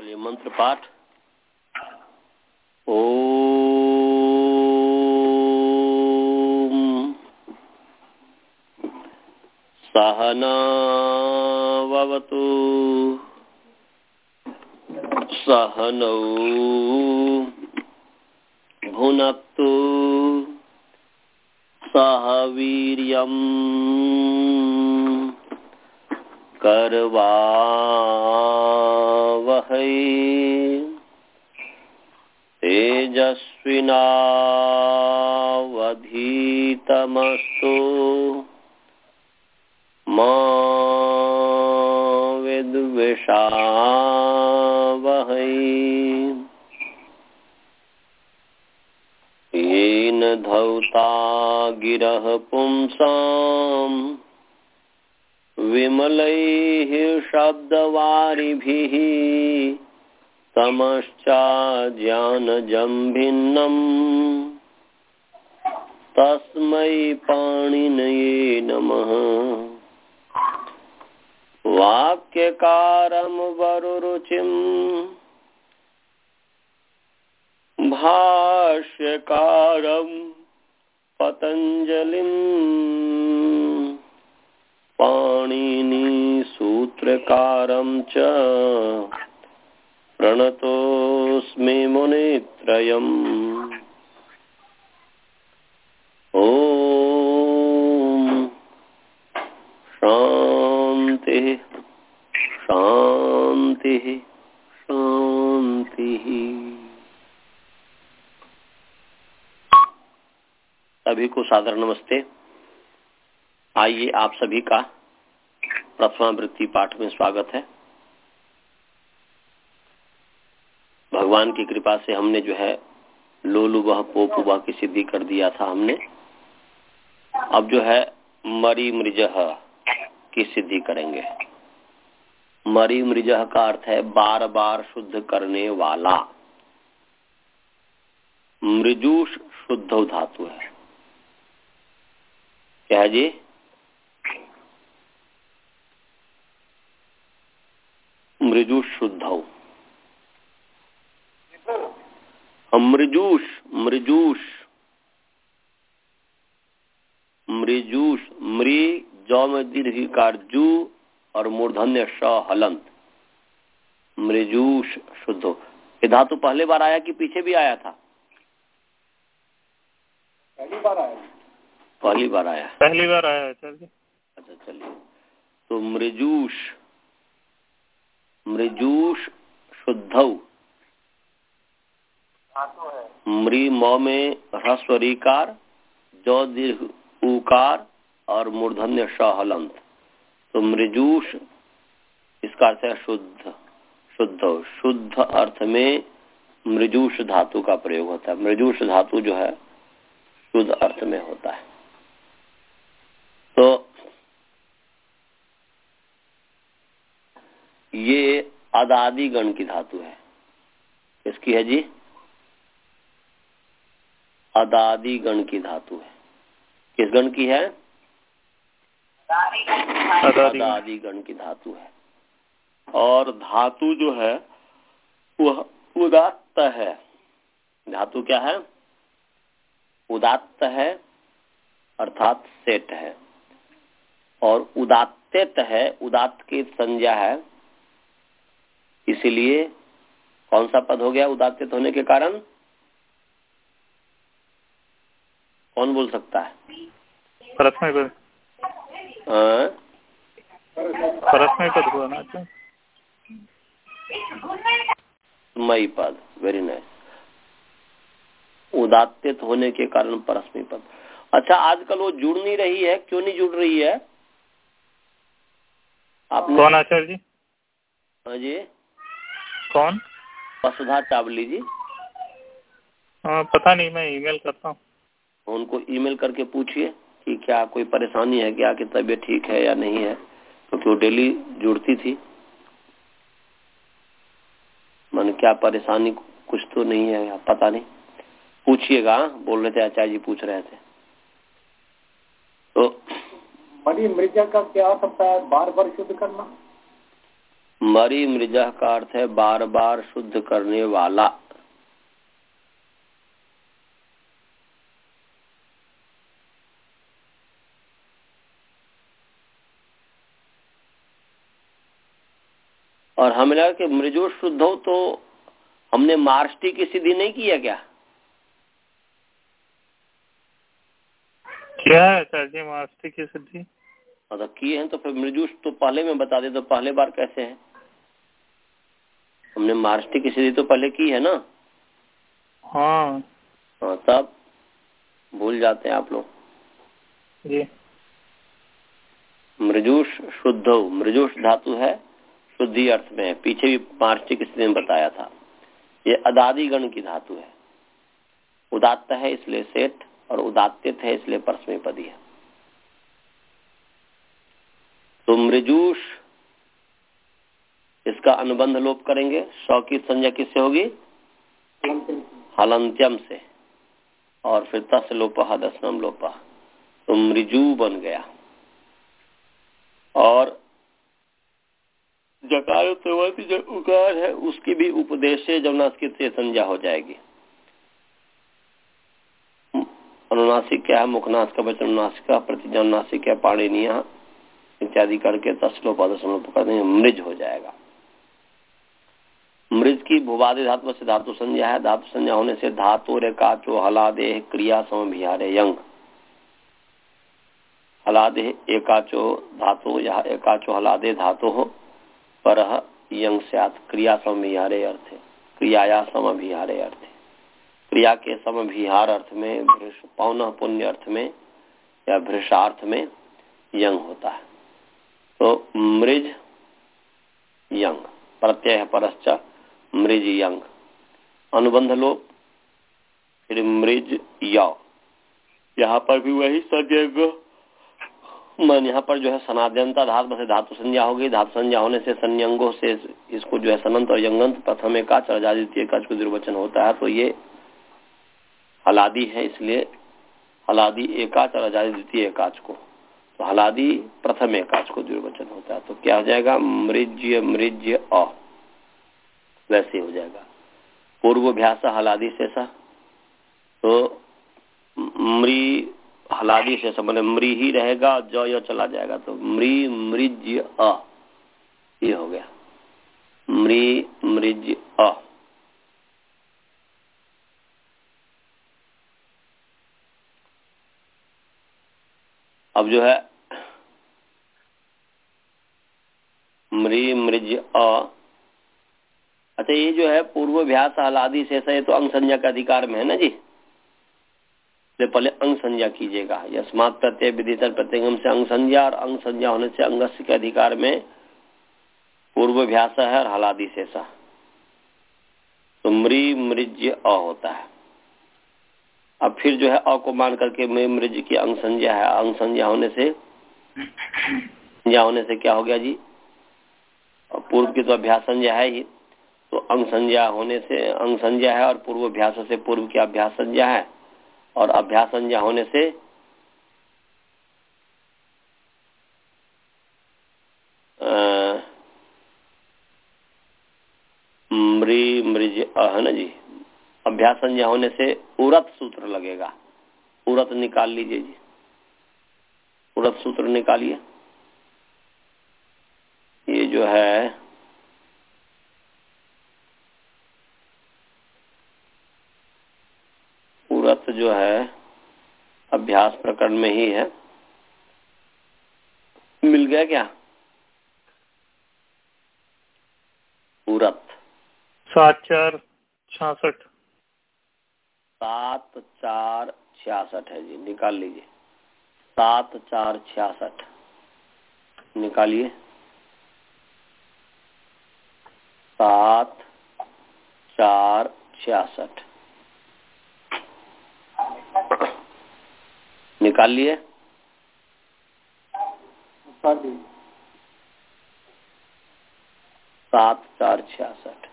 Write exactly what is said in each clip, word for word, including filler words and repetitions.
चलिए मंत्र पाठ। ओम सहना ववतु सहनौ भुनक्तु सह वीर्यं करवावहै तेजस्विनावधीतमस्तु मा विद्विषावहै। येन धौता गिरः पुंसाम् विमलैः शब्दवारिभिः तमश्चाज्ञानजं भिन्नम् तस्मै पाणिनये नमः। वाक्यकारं वरुरुचिं भाष्यकारं पतञ्जलिं पाणिनि सूत्रकारं च प्रणतोऽस्मि मुनित्रयम्। ओम शांति शांति शांति। सभी को सादर नमस्ते। आइए आप सभी का प्रथमावृत्ति पाठ में स्वागत है। भगवान की कृपा से हमने जो है लोलु वह पोप वह की सिद्धि कर दिया था हमने। अब जो है मरी मृजह की सिद्धि करेंगे। मरी मृजह का अर्थ है बार बार शुद्ध करने वाला। मृजूष शुद्ध धातु है। क्या है जी? मृजूष शुद्ध मृजूष मृजूष मृजूष मृ जौ में दीर्घिकार जू और मूर्धन्य श हलंत मृजूष शुद्ध। ये धातु पहले बार आया कि पीछे भी आया था? पहली बार आया। पहली बार आया पहली बार आया है। चलिए अच्छा चलिए। तो मृजूष मृजूष शुद्धौ मृ मौ में ह्रस्व रीकार जौ दीर्घ उकार और मूर्धन्य श हलंत। तो मृजूष इसका अर्थ है शुद्ध शुद्ध शुद्ध अर्थ में मृजूष धातु का प्रयोग होता है। मृजूष धातु जो है शुद्ध अर्थ में होता है। तो ये अदादि गण की धातु है। किसकी है जी? अदादि गण की धातु है। किस गण की है? अदादि गण की धातु है। और धातु जो है वह उदात्त है। धातु क्या है? उदात्त है अर्थात सेट है। और उदात्तित है, उदात्त की संज्ञा है। इसलिए कौन सा पद हो गया उदात्तित होने के कारण? कौन बोल सकता है? परस्मै पद। परस्मै पद हुआ ना। मई पद। Very nice. उदात्तित होने के कारण परस्मै पद। अच्छा, आजकल वो जुड़ नहीं रही है। क्यों नहीं जुड़ रही है? आपने कौन आचार्य जी? हाँ जी। कौन? वसुधा चावली जी। हाँ पता नहीं, मैं ईमेल करता हूँ। उनको ईमेल करके पूछिए कि क्या कोई परेशानी है क्या, कि तबीयत ठीक है या नहीं है, क्योंकि वो डेली जुड़ती थी। मन क्या परेशानी कुछ तो नहीं है या पता नहीं, पूछिएगा। बोल रहे थे आचार्य जी पूछ रहे थे। तो मरी मृजा का क्या सकता है? बार बार शुद्ध करना। मरी मृजह का अर्थ है बार बार शुद्ध करने वाला। और हमें लगा कि मृजो शुद्ध हो तो हमने मार्ष्टी की सिद्धि नहीं किया क्या? क्या है सर जी मार्ष्टी की सिद्धि? अगर किए हैं तो फिर मृजुष तो पहले में बता दे तो पहले बार कैसे है? हमने मार्ष्टी की सिद्धि तो पहले की है ना? हाँ हाँ, तब भूल जाते हैं आप लोग जी। मृजुष शुद्ध, मृजुष धातु है शुद्धि अर्थ में है। पीछे भी मार्ष्टी की स्थिति में बताया था। ये अदादि गण की धातु है। उदात्त है इसलिए सेठ और उदात्तित है इसलिए परस्मैपदी है। तो मृजुष इसका अनुबंध लोप करेंगे। सौ की संज्ञा किससे होगी? हलंत्यम से। और फिर तस लोपा दसनम लोपा, तो मृजु बन गया। और जकार उत्तरवर्ती जो उकार है उसकी भी उपदेश जमुनासिक से संज्ञा हो जाएगी। अनुनासिक क्या है? मुखनाश का वचन नासिका, प्रतिजनुनासिक क्या पाणिनीय इत्यादि करके तस्लोपा दसलोप कर देंगे, मृज हो जाएगा। मृज की भुवादि धातु से धातु संज्ञा है। धातु संज्ञा होने से धातु रे काचो हलादे क्रिया समभिहारे यंग। हलादे एकाचो धातु या एकाचो हलादे धातु हो पर यंग स्यात् क्रिया समभिहारे अर्थ है। क्रियाया समभिहारे अर्थ है। क्रिया के समभिहार अर्थ में पौनः पुण्य अर्थ में या भृषार्थ में यंग होता है। तो मृज यंग प्रत्यय परश्च मृज यंग। अनुबंध लोप फिर मृज या। यहाँ पर भी वही संज्ञक मन, यहाँ पर जो है सनाद्यंता धातु से धातु संज्ञा होगी। धातु संज्ञा होने से संयंगों से इसको जो है सनंत और यंगंत प्रथम एकाच और द्वितीय एकाच को दुर्वचन होता है। तो ये हलादी है इसलिए हलादी एकाच और द्वितीय एकाच को, तो हलादी प्रथम एकाच को दुर्वचन होता है। तो क्या हो जाएगा? मृज्य मृज्य अ, वैसे हो जाएगा। पूर्वभ्यास हलादी शेषा, तो मृ हलादी शेषा मैंने मृ ही रहेगा, ज य चला जाएगा तो मृ मृज्य अ, ये हो गया मृ मृज्य अ। अब जो है मृ मृज्य अ, अच्छा ये जो है पूर्वभ्यास हलादी शेषा ये तो अंग संज्ञा का अधिकार में है ना जी। तो पहले अंग संज्ञा कीजिएगा। यस्मात् प्रत्यय विदितर प्रत्यंगम से अंग संज्ञा, और अंग संज्ञा होने से अंगस्य के अधिकार में पूर्वभ्यास है और हलादी शेषा। तो मृ मृज्य अ होता है। अब फिर जो है अ को मान करके मृ मृज्य की अंग संज्ञा है। अंग संज्ञा होने से संज्ञा होने से क्या हो गया जी? और पूर्व की तो अभ्यास संज्ञा है ही, तो अंग संज्ञा होने से अंग संज्ञा है और पूर्वभ्यास से पूर्व की अभ्यास संज्ञा है। और अभ्यास संज्ञा होने से मृ मृज है ना जी। अभ्यास संज्ञा होने से उरत सूत्र लगेगा। उरत निकाल लीजिए जी, उरत सूत्र निकालिए। ये जो है उरत जो है अभ्यास प्रकरण में ही है। मिल गया क्या उरत? सात चार छियासठ। सात चार छियासठ है जी, निकाल लीजिए। सात चार छियासठ निकालिए। सात चार छियासठ निकाल लिए। सात चार छियासठ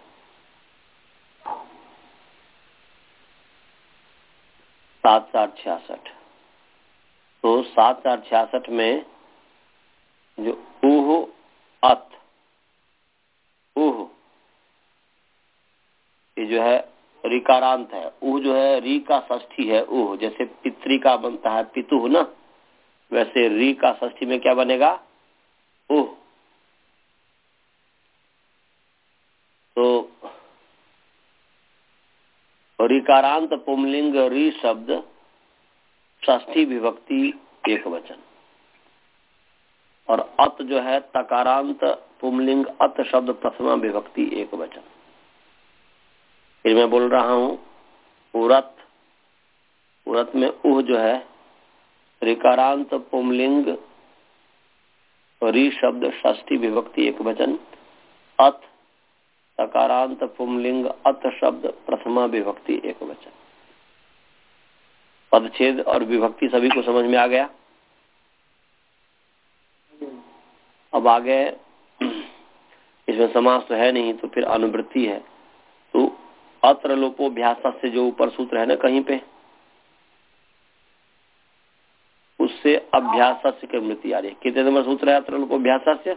सात चार छियासठ तो सात चार छियासठ में जो ऊह अत जो है ऋकारांत है। उह जो है री का षष्ठी है उह, जैसे पितृ का बनता है पितुह ना, वैसे री का षष्ठी में क्या बनेगा उह। तो ऋकारांत पुंलिंग री शब्द षष्ठी विभक्ति एक वचन, और अत जो है तकारांत पुंलिंग अत शब्द प्रथमा विभक्ति एक वचन। फिर मैं बोल रहा हूं उरत, उरत में उह जो है ऋकारांत पुंलिंग री शब्द षष्ठी विभक्ति एक वचन, अत तकारांत पुंलिंग अत शब्द प्रथमा विभक्ति एक वचन। पदछेद और विभक्ति सभी को समझ में आ गया। अब आगे इसमें समास तो है नहीं, तो फिर अनुवृत्ति है। तो अत्र लोपोभ्यास से जो ऊपर सूत्र है ना कहीं पे, उससे अभ्यास की वृत्ति आ रही है। कितने नंबर सूत्र है अत्र लोपोभ्यास से?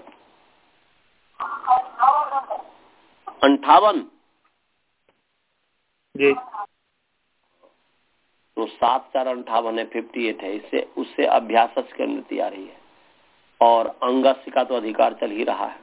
अंठावन जी। तो सात चार अंठावन है, फिफ्टी एट है। इससे उससे अभ्यास की वृत्ति आ रही है, और अंगस्य का तो अधिकार चल ही रहा है।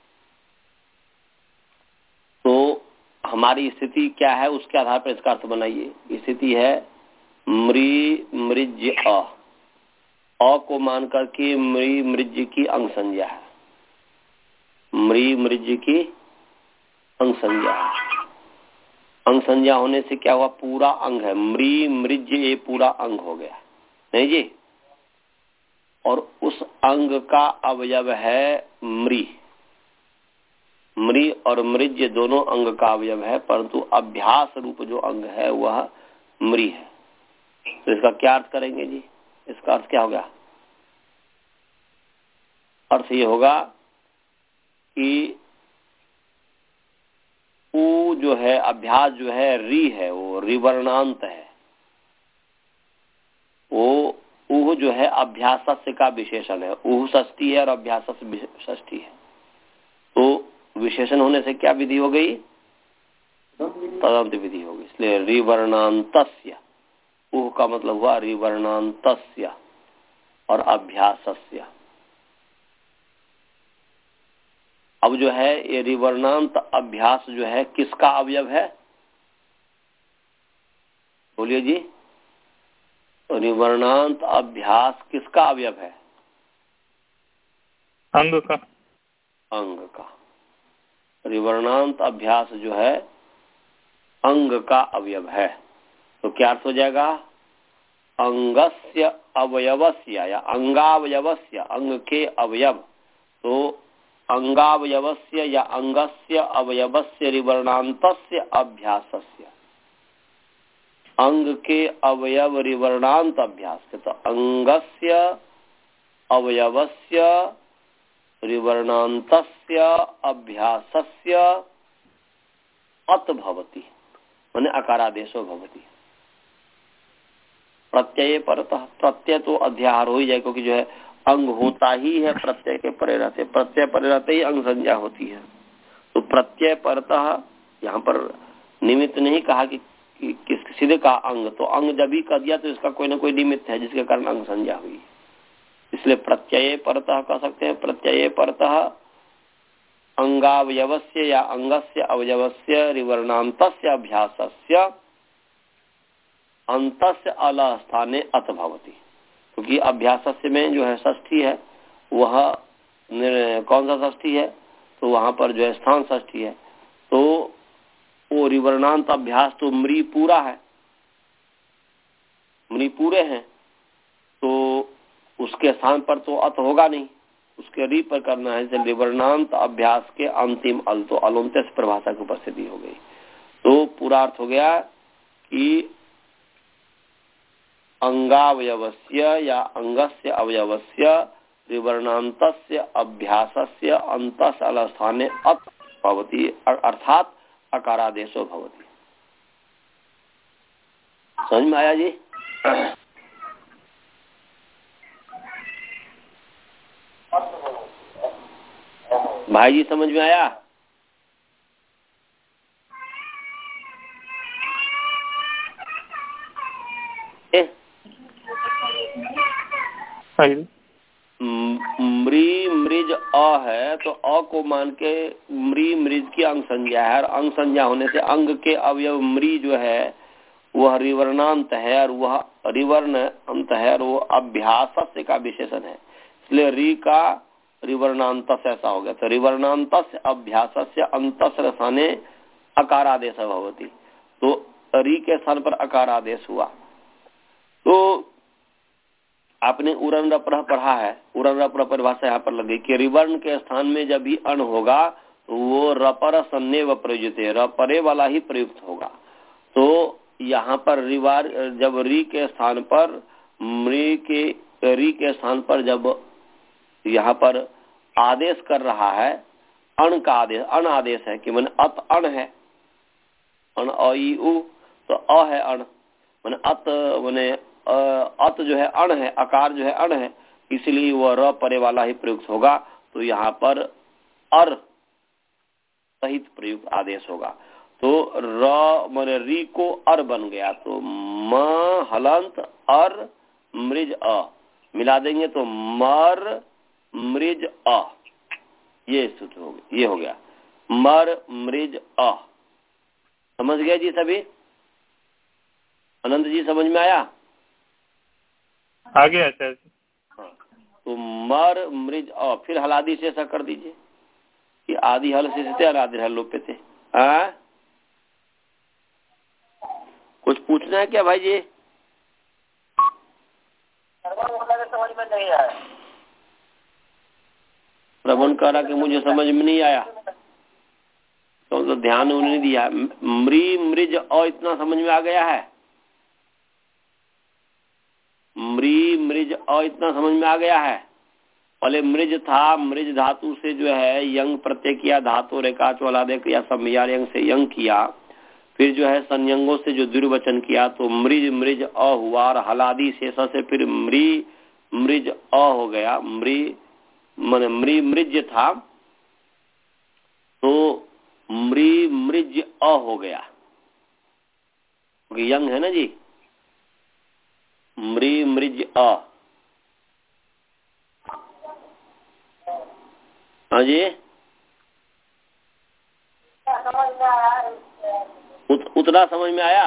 तो हमारी स्थिति क्या है उसके आधार पर इसका अर्थ बनाइए। स्थिति है मृ मृज अ, अ को मान करके मृ मृज की अंग संज्ञा है, मृ मृज की अंग संज्ञा है। अंग संज्ञा होने से क्या हुआ, पूरा अंग है। मृ मृज ये पूरा अंग हो गया, नहीं जी। और उस अंग का अवयव है मृ, मृ और मृज ये दोनों अंग का अवयव है, परंतु अभ्यास रूप जो अंग है वह मृ है। तो इसका क्या अर्थ करेंगे जी? इसका अर्थ क्या होगा? अर्थ ये होगा कि ऊ जो है अभ्यास जो है री है, वो रिवर्णांत है। वो ऊह जो है अभ्यास का विशेषण है। ऊह षष्ठी है और अभ्यास षष्ठी है। तो विशेषण होने से क्या विधि हो गई? तदंत विधि हो गई। इसलिए रिवर्णांतस्य, ऊह का मतलब हुआ रिवर्णांतस्य और अभ्यासस्य। अब जो है ये रिवर्णांत अभ्यास जो है किसका अवयव है? बोलिए जी। तो रिवर्णांत अभ्यास किसका अवयव है? अंग का। अंग का। रिवर्णांत अभ्यास जो है अंग का अवयव है। तो क्या अर्थ हो जाएगा? अंगस्य अवयवस्य या अंगावयवस्य, अंग के अवयव। तो अंगावयवस्य या अंगस्य अवयवस्य रिवर्णांतस्य अभ्यासस्य, अंग के अवयव रिवर्णांत अभ्यास के। तो अंगस्य अवयवस्य रिवर्णांतस्य अभ्यासस्य अत भवति, माने अकारादेशो भवति। प्रत्यय परतः, प्रत्यय तो अध्याहार हो ही जाए, क्योंकि जो है अंग होता ही है प्रत्यय के परे रहते, प्रत्यय परे रहते ही अंग संज्ञा होती है। तो प्रत्यय परतः यहाँ पर निमित्त नहीं कहा कि, कि किस सीधे का अंग, तो अंग जब भी कह दिया तो इसका कोई ना कोई निमित्त है जिसके कारण अंग संज्ञा हुई। इसलिए प्रत्यय परतः कह सकते हैं। प्रत्यय परतः अंगावयवस्य या अंगस्य अवयवस्य रिवर्णांतस्य अभ्यासस्य अंतस्य अल स्थाने अत भवति। क्योंकि अभ्यासस्य में जो है षष्ठी है, वह कौन सा षष्ठी है? तो वहां पर जो है स्थान षष्ठी है। तो वो रिवर्णांत अभ्यास तो मृ पूरा है, मृ पूरे हैं, तो उसके स्थान पर तो अत होगा नहीं, उसके री पर करना है। जब रिवर्णांत अभ्यास के अंतिम अल, तो अलोन्त्य परिभाषा की उपस्थिति हो गई। तो पूरा अर्थ हो गया कि अंगावयवस्य या अंगस्य अवयवस्य रिवर्णांतस्य अभ्यासस्य अंतस अल स्थाने अत भवति, अर्थात अकारादेशो भवति। समझ में आया जी? भाई जी समझ में आया? मृ मृज अ है तो अ को मान के मृ मृज की अंग संज्ञा है, और अंग संज्ञा होने से अंग के अवयव मृ जो है वह रिवर्णांत है, और वह रिवर्ण अंत है, और वो अभ्यासस्य का विशेषण है, इसलिए री का रिवर्णांत ऐसा हो गया। तो रिवर्णांत अभ्यासस्य अंतस्य स्थाने अकारादेश भवति, तो री के स्थान पर अकारादेश हुआ। तो आपने उरन रप्रह पढ़ा है, उरन रप्रह परिभाषा यहाँ पर लगी कि रिवर्ण के स्थान में जब भी अण होगा तो वो रपर सन्नेव प्रयुक्त है, रपरे वाला ही प्रयुक्त होगा। तो यहाँ पर रिवार जब री के स्थान पर मृ के री के स्थान पर जब यहाँ पर आदेश कर रहा है अण का आदेश, अण आदेश है कि मैंने अत अण है, अण अ ई उ, तो अ है अण, मैंने अत मैंने अत जो है अण है, अकार जो है अण है, इसलिए वह र परे वाला ही प्रयुक्त होगा। तो यहाँ पर अर सहित प्रयुक्त आदेश होगा, तो र मैंने री को अर बन गया, तो म हलंत अर मृज अ मिला देंगे तो मर मृज अ, ये सूत्र हो गया, ये हो गया मर मृज अ। समझ गए जी सभी? अनंत जी समझ में आया? आ गया सर। हाँ, तो मर मृज अ, फिर हलादी से ऐसा कर दीजिए कि आदि हल से और आदि हल लोपे थे। हाँ, कुछ पूछना है क्या भाई जी? समझ में नहीं आया। श्रवण करा कि मुझे समझ में नहीं आया तो, तो ध्यान उन्होंने दिया। मृ मृज अ इतना समझ में आ गया है? मृ मृज अ इतना समझ में आ गया है? पहले मृज था, मृज धातु से जो है यंग प्रत्यय किया, धातु रेखा चौलादे किया, संज्ञा यंग से यंग किया, फिर जो है संयंगों से जो द्विवचन किया, तो मृज मृज अ हुआ, और हलादि शेष से फिर मृ मृज अ हो गया। मृ मन मृ मृज था तो मृ मृज अ हो गया, क्योंकि यंग है ना जी। मृ मृज अ, हाँ जी उत, उतना समझ में आया?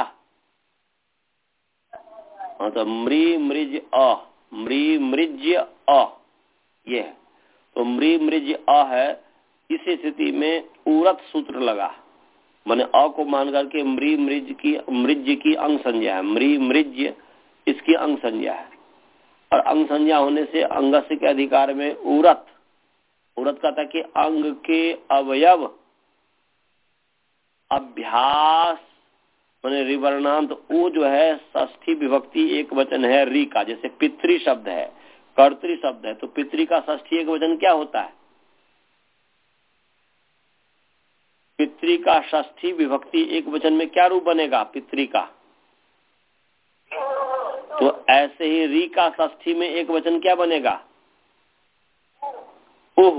हाँ, तो मृ मृज अ, मृ मृज अ ये है, तो मृ मृज अ है। इस स्थिति में उरत सूत्र लगा, माने अ को मान करके मृ मृज की मृज की अंग संज्ञा है, मृ मृज इसकी अंग संज्ञा है, और अंग संज्ञा होने से अंगस्य के अधिकार में उरत, उरत कहता है कि अंग के अवयव अभ्यास माने रिवर्णांत, वो जो है षष्ठी विभक्ति एक वचन है री का, जैसे पितृ शब्द है, कर्तृ शब्द है, तो पितृ का षष्ठी एक वचन क्या होता है? पितृ का षष्ठी विभक्ति एक वचन में क्या रूप बनेगा पितृ का? तो ऐसे ही री का षष्ठी में एक वचन क्या बनेगा? Oh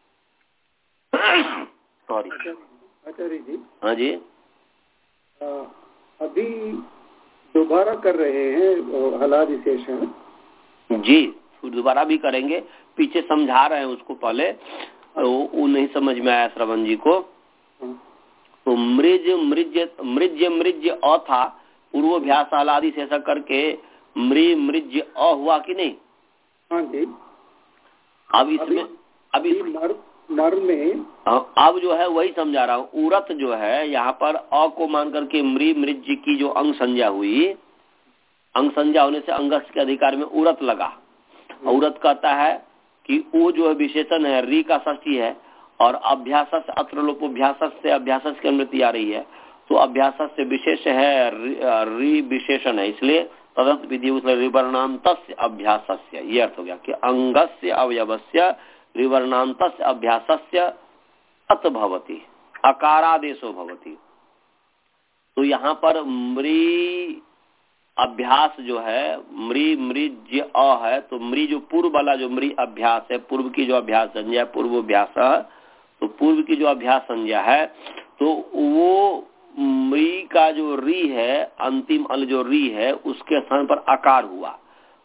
sorry Acharya ji. हाँ जी, आ, अभी दोबारा कर रहे हैं हलादि शेषण जी, दोबारा भी करेंगे, पीछे समझा रहे हैं उसको पहले, वो नहीं समझ में आया श्रवण जी को। तो मृज मृज मृज मृज अ था, पूर्वभ्यास हलादि से ऐसा करके मृ मृज अ हुआ कि नहीं? हाँ जी। अब इसमें अभी मर, मर में अब जो है वही समझा रहा हूँ। उरत जो है यहाँ पर अ को मान करके मृ मृज की जो अंग संज्ञा हुई, अंग संज्ञा होने से अंगस के अधिकार में उरत लगा। उरत कहता है कि वो जो है विशेषण है री का षष्ठी है, और अभ्यास अत्र लोपोभ्यास से अभ्यास की अनुमति आ रही है, तो अभ्यास से विशेष है री विशेषण है, इसलिए तदंत विधि रिवर्णांत अभ्यास, ये अर्थ हो गया कि अंगस्य अवयवस्य रिवर्णांत अभ्यास अत भवति, अकारादेशो भवति। तो यहाँ पर मृ अभ्यास जो है मृ मृज अ है, तो मृ जो पूर्व वाला जो मृ अभ्यास है, पूर्व की जो अभ्यास संज्ञा पूर्व अभ्यास, तो पूर्व की जो अभ्यास संज्ञा है, तो वो मृ का जो री है, अंतिम अल जो री है, उसके स्थान पर आकार हुआ।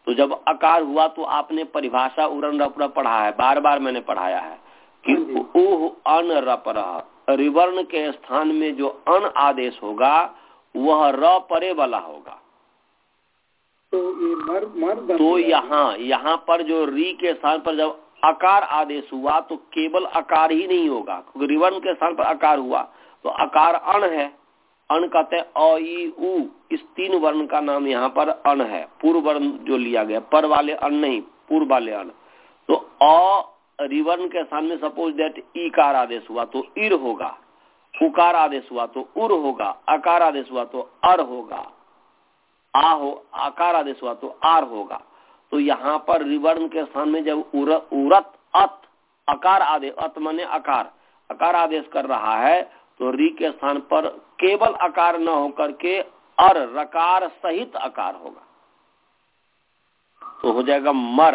तो जब अकार हुआ तो आपने परिभाषा उरन रपरा पढ़ा है, बार बार मैंने पढ़ाया है कि ऊह अन रपरा, रिवर्ण के स्थान में जो अन आदेश होगा वह र परे वाला होगा। तो ये मर मर तो यहाँ यहाँ पर जो री के स्थान पर जब अकार आदेश हुआ तो केवल अकार ही नहीं होगा, क्योंकि रिवर्ण के स्थान पर अकार हुआ तो अकार अण है। अण कहते हैं अ ई उ, इस तीन वर्ण का नाम यहाँ पर अण है। पूर्व वर्ण जो लिया गया, पर वाले अण नहीं, पूर्व वाले अण। तो अ रिवर्ण के स्थान में सपोज दैट ईकार आदेश हुआ तो इर होगा, उकार आदेश हुआ तो उर होगा, अकार आदेश हुआ तो अर होगा, आ हो आकार आदेश हुआ तो आर होगा। तो यहाँ पर रिवर्ण के स्थान में जब उर, उरत अत अकार आदेश, अत माने अकार, अकार आदेश कर रहा है तो री के स्थान पर केवल अकार न होकर के अर रकार सहित अकार होगा, तो हो जाएगा मर।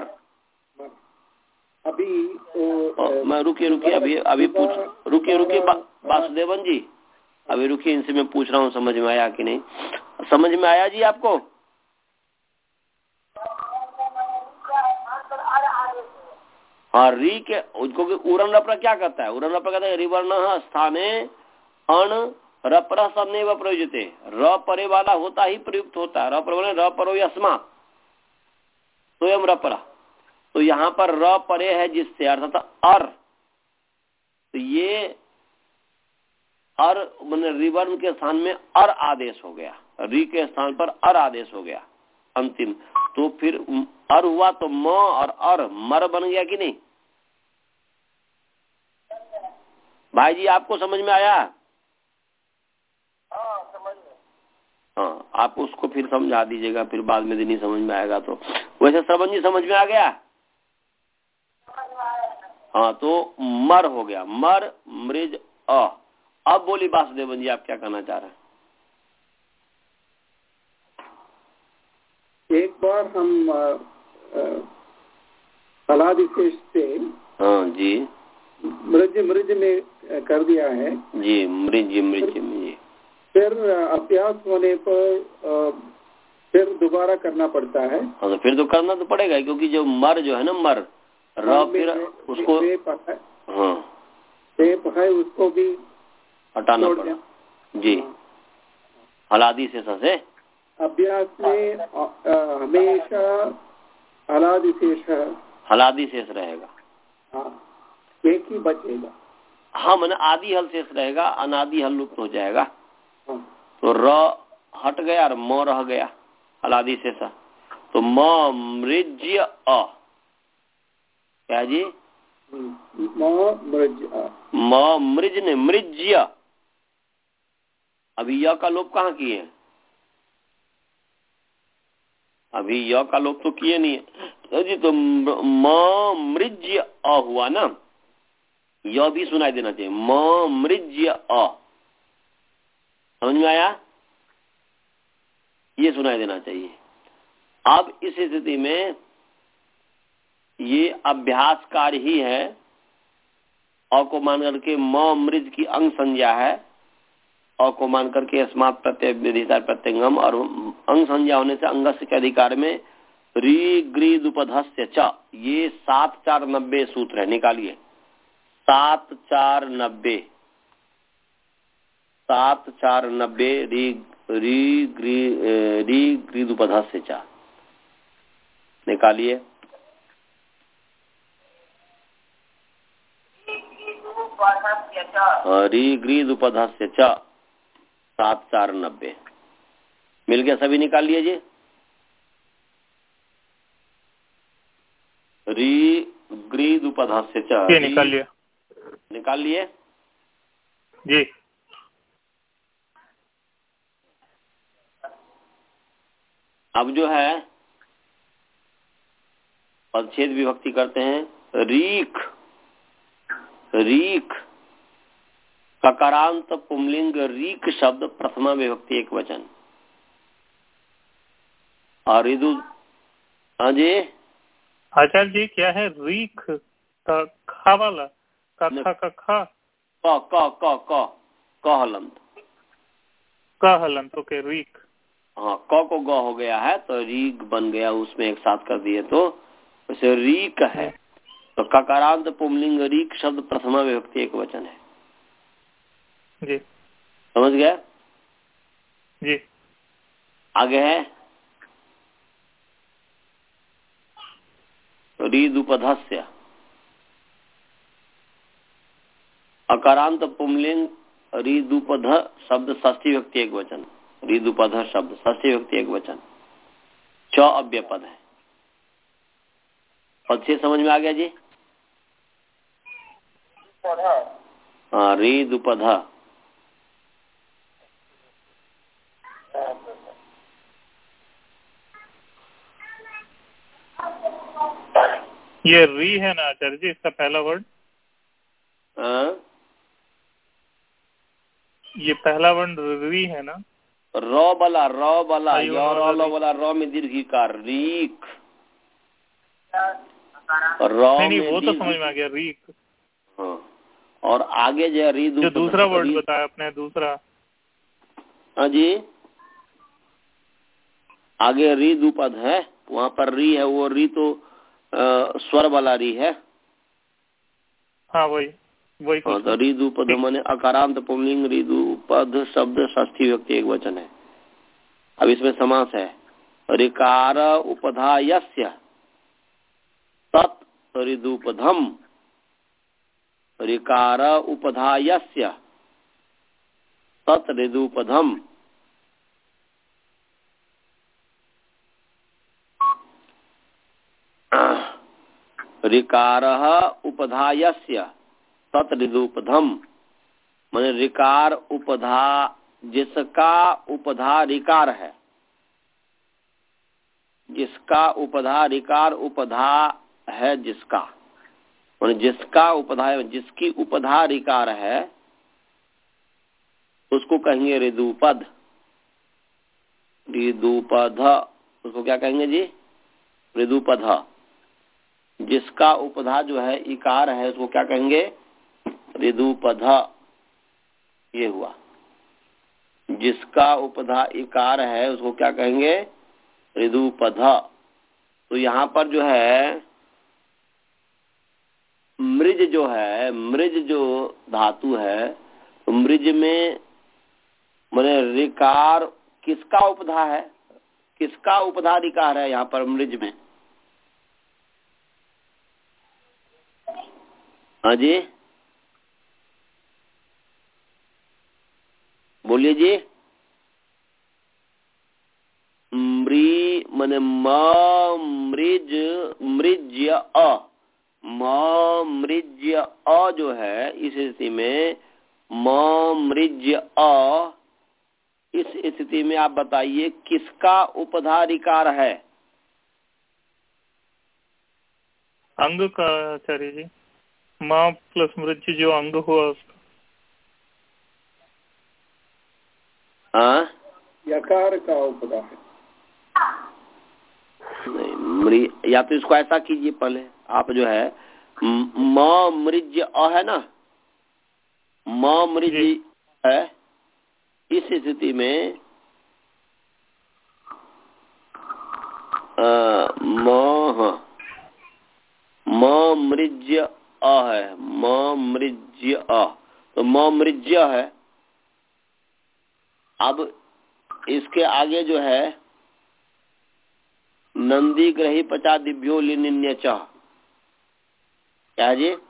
अभी तो, मैं रुकिए रुकिए अभी अभी पूछ रुकिए रुकिए वासुदेवन जी, अभी रुकिए, इनसे मैं पूछ रहा हूँ समझ में आया कि नहीं। समझ में आया जी आपको? हाँ, री के उसको उरन रपरा क्या करता है? उरन रपरा कहता है रिवर्ण स्थाने अण रपरा सन्नेव प्रयुज्यते, र परे वाला होता ही प्रयुक्त होता है। र परे र परो यस्मा स्वयं रपरा, तो यहाँ पर र परे है जिससे अर्थात अर, तो ये अर मैंने रिवर्ण के स्थान में अर आदेश हो गया, री के स्थान पर अर आदेश हो गया अंतिम। तो फिर अर हुआ तो म और अर मर बन गया कि नहीं? भाई जी आपको समझ में आया? हाँ समझ में। हाँ, आप उसको फिर समझा दीजिएगा, फिर बाद में नहीं समझ में आएगा तो। वैसे श्रवण जी समझ में आ गया? हाँ, तो मर हो गया, मर मृज अ। अब बोली वासुदेवन जी आप क्या कहना चाह रहे हैं? एक बार हम हलादिशेष से हाँ जी मृज मृज में कर दिया है जी, मृज मृज जी। फिर अभ्यास होने पर फिर दोबारा करना पड़ता है। हाँ, तो फिर तो करना तो पड़ेगा, क्योंकि जो मर जो है ना मर र फिर उसको हाँ है उसको भी हटाना पड़ा जी, हलादी से से अभ्यास में हमेशा हलादि शेष हलादी शेष रहेगा। हाँ, एक ही बचेगा। हाँ, मैंने आदि हल शेष रहेगा, अनादि हल लुप्त हो जाएगा। हाँ। तो र हट गया और म रह गया हलादी शेष। तो म मृज्य अ, क्या जी? म मृज म मृज ने मृज्य, अभी य का लोप कहाँ किए? अभी य का लोप तो किए नहीं है जी। तो म मृज्य अ हुआ ना, य भी सुनाई देना चाहिए, म मृज्य अ, समझ में आया? ये सुनाई देना चाहिए। अब इस स्थिति में ये अभ्यास कार्य ही है, अ को मान करके म मृज की अंग संज्ञा है, अ को मान करके अस्मात् प्रत्यय विधिकार प्रत्यंगम, और अंग संज्ञा होने से अंगस्य के अधिकार में री ग्रीद उपधस्य च, ये सात चार नब्बे सूत्र है, निकालिए। सात चार नब्बे, सात चार नब्बे री री ग्री री ग्रीद उपधस्य च, निकालिए। री ग्रीद उपधस्य च, सात चार नब्बे मिल गया, सभी निकाल लिए जी। री ग्रीद उपधस्य च, ये निकाल लिया, निकाल लिए जी। अब जो है पदच्छेद विभक्ति करते हैं। रीख, रीख ककारांत पुंलिंग रीक शब्द प्रथमा विभक्ति एक वचन। और ऋदु अजय आचार्य जी क्या है रीख का खा वाला का खा का खा क क क क कहलंत कहलंत ओके रीख हाँ क को ग हो गया है तो रीग बन गया, उसमें एक साथ कर दिए तो वैसे रीक है। तो ककारांत पुंलिंग रीक शब्द प्रथमा विभक्ति एक वचन है जी। समझ गया जी। आगे है रीदुपधस्य अकारांत पुंलिंग रीदुपध शब्द षष्ठी विभक्ति एक वचन, रीदुपध शब्द षष्ठी विभक्ति एक वचन, च अव्यय पद है। पद से समझ में आ गया जी? हाँ रीदुपध। ये री है ना आचार्य जी, इसका पहला वर्ड? हाँ ये पहला वर्ड री है ना? र बला र बला य बला र में दीर्घिकार रीक। नहीं नहीं वो तो समझ में आ गया रीक। हाँ और आगे जो री जो दूसरा वर्ड बताया आपने दूसरा। हाँ जी आगे री दुपद है, वहाँ पर री है, वो री तो आ, स्वर वाला री है। हाँ वही वही हाँ तो री दुपद माने अकारांत पुंलिंग री दुपद शब्द षष्ठी व्यक्ति एक वचन है। अब इसमें समास है ऋकार उपधायस्य तत् ऋदुपधम, ऋकार उपधायस्य तत् ऋदुपधम। ऋकार उपधायस्य तत् ऋदुपधम माने ऋकार उपधा, जिसका उपधा ऋकार है, जिसका उपधा ऋकार उपधा है, जिसका माने जिसका उपधा है, जिसकी उपधा ऋकार है उसको कहेंगे ऋदुपद। ऋदुपध उसको क्या कहेंगे जी? ऋदुपध। जिसका उपधा जो है इकार है उसको क्या कहेंगे? ऋदुपध। ये हुआ जिसका उपधा इकार है उसको क्या कहेंगे? ऋदुपध। तो यहाँ पर जो है मृज जो है, मृज जो धातु है तो मृज में माने ऋकार किसका उपधा है, किसका उपधा ऋकार है यहाँ पर मृज में? हाँ जी बोलिए जी। मृ माने म मृज मृज्य अ, म मृज्य अ जो है इस स्थिति में म मृज्य अ, इस स्थिति में आप बताइए किसका उपधा ऋकार है? अंग का आचार्य जी, माँ प्लस मृत्यु जो अंग हुआ उसका। हाँ यकार का उपधा है। नहीं मृ, या तो इसको ऐसा कीजिए पहले आप जो है म मृज्य अ है ना, म मृज है, इस स्थिति में म म मृज्य अ है, म मृज्य अ, तो म मृज्य है। अब इसके आगे जो है नंदी ग्रही पचा दिव्यो लिनिन्य च, क्या है जी?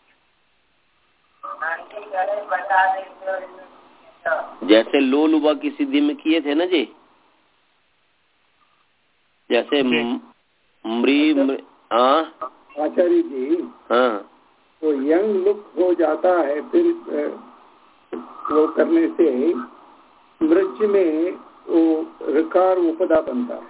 जैसे लोल व की सिद्धि में किए थे ना जी, जैसे मृ हाँ आचार्य जी हाँ वो यंग लुक हो जाता है, फिर वो करने से मृज में वो ऋकार उपधा बनता है।